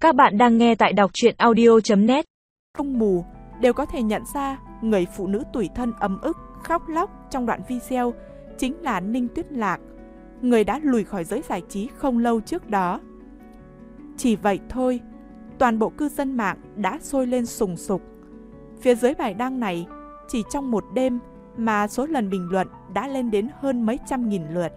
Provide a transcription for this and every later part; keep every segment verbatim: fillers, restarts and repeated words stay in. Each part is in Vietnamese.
Các bạn đang nghe tại đọc truyện audio chấm net. Không mù đều có thể nhận ra người phụ nữ tủi thân ấm ức, khóc lóc trong đoạn video chính là Ninh Tuyết Lạc, người đã lùi khỏi giới giải trí không lâu trước đó. Chỉ vậy thôi, toàn bộ cư dân mạng đã sôi lên sùng sục. Phía dưới bài đăng này, chỉ trong một đêm mà số lần bình luận đã lên đến hơn mấy trăm nghìn lượt.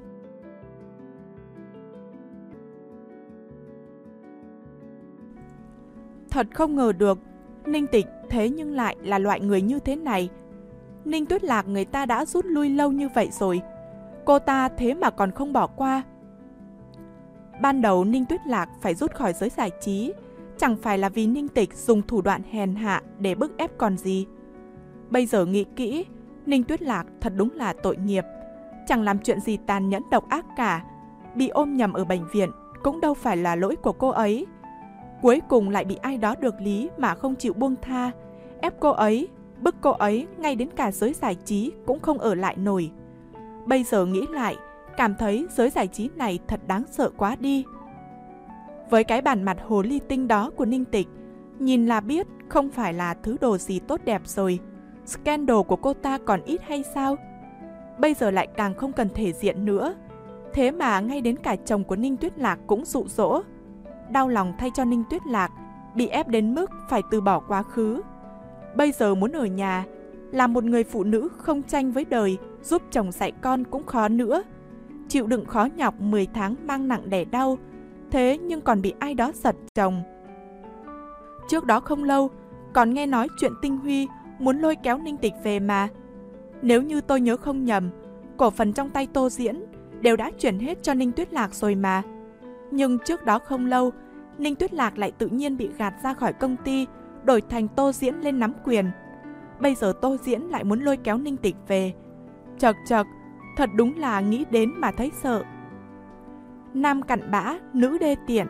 Thật không ngờ được, Ninh Tịch thế nhưng lại là loại người như thế này. Ninh Tuyết Lạc người ta đã rút lui lâu như vậy rồi, cô ta thế mà còn không bỏ qua. Ban đầu Ninh Tuyết Lạc phải rút khỏi giới giải trí, chẳng phải là vì Ninh Tịch dùng thủ đoạn hèn hạ để bức ép còn gì. Bây giờ nghĩ kỹ, Ninh Tuyết Lạc thật đúng là tội nghiệp, chẳng làm chuyện gì tàn nhẫn độc ác cả. Bị ôm nhầm ở bệnh viện cũng đâu phải là lỗi của cô ấy. Cuối cùng lại bị ai đó được lý mà không chịu buông tha, ép cô ấy, bức cô ấy ngay đến cả giới giải trí cũng không ở lại nổi. Bây giờ nghĩ lại, cảm thấy giới giải trí này thật đáng sợ quá đi. Với cái bản mặt hồ ly tinh đó của Ninh Tịch, nhìn là biết không phải là thứ đồ gì tốt đẹp rồi. Scandal của cô ta còn ít hay sao? Bây giờ lại càng không cần thể diện nữa. Thế mà ngay đến cả chồng của Ninh Tuyết Lạc cũng dụ dỗ. Đau lòng thay cho Ninh Tuyết Lạc, bị ép đến mức phải từ bỏ quá khứ. Bây giờ muốn ở nhà, là một người phụ nữ không tranh với đời, giúp chồng dạy con cũng khó nữa. Chịu đựng khó nhọc mười tháng mang nặng đẻ đau, thế nhưng còn bị ai đó giật chồng. Trước đó không lâu, còn nghe nói chuyện Tinh Huy muốn lôi kéo Ninh Tịch về mà. Nếu như tôi nhớ không nhầm, cổ phần trong tay Tô Diễn đều đã chuyển hết cho Ninh Tuyết Lạc rồi mà. Nhưng trước đó không lâu, Ninh Tuyết Lạc lại tự nhiên bị gạt ra khỏi công ty, đổi thành Tô Diễn lên nắm quyền. Bây giờ Tô Diễn lại muốn lôi kéo Ninh Tịch về. Chật chật, thật đúng là nghĩ đến mà thấy sợ. Nam cặn bã, nữ đê tiện.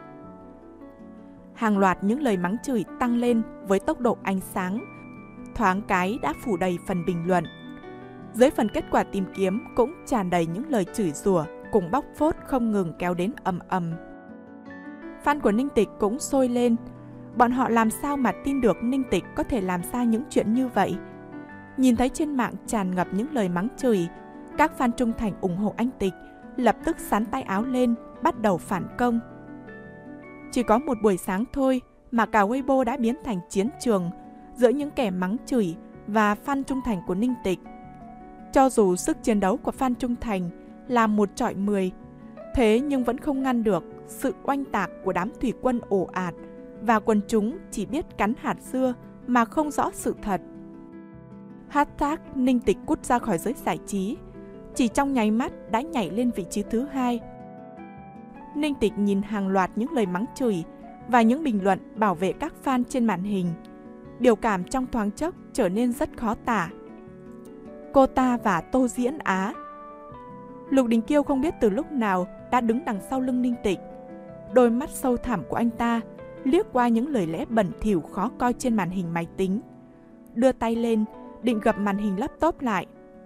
Hàng loạt những lời mắng chửi tăng lên với tốc độ ánh sáng, thoáng cái đã phủ đầy phần bình luận. Dưới phần kết quả tìm kiếm cũng tràn đầy những lời chửi rủa cùng bóc phốt không ngừng kéo đến ầm ầm. Fan của Ninh Tịch cũng sôi lên. Bọn họ làm sao mà tin được Ninh Tịch có thể làm ra những chuyện như vậy? Nhìn thấy trên mạng tràn ngập những lời mắng chửi, các fan trung thành ủng hộ anh Tịch lập tức xắn tay áo lên, bắt đầu phản công. Chỉ có một buổi sáng thôi mà cả Weibo đã biến thành chiến trường giữa những kẻ mắng chửi và fan trung thành của Ninh Tịch. Cho dù sức chiến đấu của fan trung thành là một chọi mười, thế nhưng vẫn không ngăn được sự oanh tạc của đám thủy quân ồ ạt và quần chúng chỉ biết cắn hạt dưa mà không rõ sự thật. Hashtag Ninh Tịch cút ra khỏi giới giải trí chỉ trong nháy mắt đã nhảy lên vị trí thứ hai. Ninh Tịch nhìn hàng loạt những lời mắng chửi và những bình luận bảo vệ các fan trên màn hình. Biểu cảm trong thoáng chốc trở nên rất khó tả. Cô ta và Tô Diễn á. Lục Đình Kiêu không biết từ lúc nào đã đứng đằng sau lưng Ninh Tịch. Đôi mắt sâu thẳm của anh ta liếc qua những lời lẽ bẩn thỉu khó coi trên màn hình máy tính. Đưa tay lên, định gập màn hình laptop lại.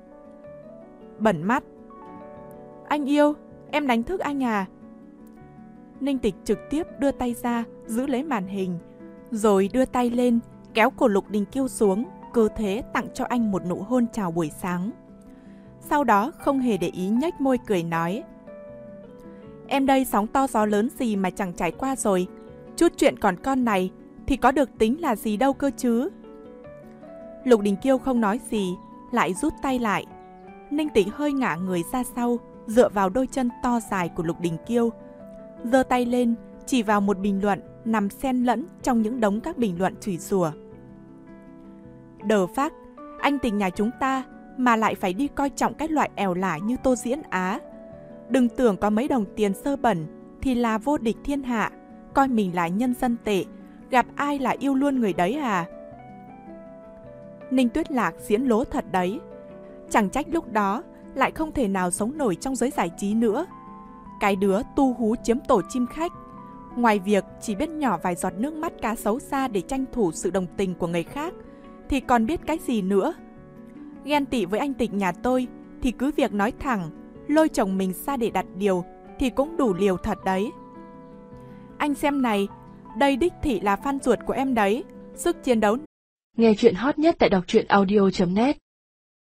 Bẩn mắt. Anh yêu, em đánh thức anh à? Ninh Tịch trực tiếp đưa tay ra, giữ lấy màn hình, rồi đưa tay lên, kéo cổ Lục Đình Kiêu xuống, cơ thế tặng cho anh một nụ hôn chào buổi sáng. Sau đó không hề để ý nhếch môi cười nói: Em đây sóng to gió lớn gì mà chẳng trải qua rồi, chút chuyện còn con này thì có được tính là gì đâu cơ chứ. Lục Đình Kiêu không nói gì, lại rút tay lại. Ninh Tịch hơi ngả người ra sau, dựa vào đôi chân to dài của Lục Đình Kiêu, giơ tay lên chỉ vào một bình luận nằm xen lẫn trong những đống các bình luận chửi rủa. Đờ phác, anh tình nhà chúng ta mà lại phải đi coi trọng cái loại ẻo lả như Tô Diễn á. Đừng tưởng có mấy đồng tiền sơ bẩn thì là vô địch thiên hạ, coi mình là nhân dân tệ, gặp ai là yêu luôn người đấy à. Ninh Tuyết Lạc diễn lố thật đấy. Chẳng trách lúc đó lại không thể nào sống nổi trong giới giải trí nữa. Cái đứa tu hú chiếm tổ chim khách, ngoài việc chỉ biết nhỏ vài giọt nước mắt cá xấu xa để tranh thủ sự đồng tình của người khác, thì còn biết cái gì nữa. Ghen tị với anh Tịch nhà tôi thì cứ việc nói thẳng, lôi chồng mình ra để đặt điều thì cũng đủ liều thật đấy. Anh xem này, đây đích thị là fan ruột của em đấy. Sức chiến đấu. Nghe chuyện hot nhất tại đọc truyện audio chấm net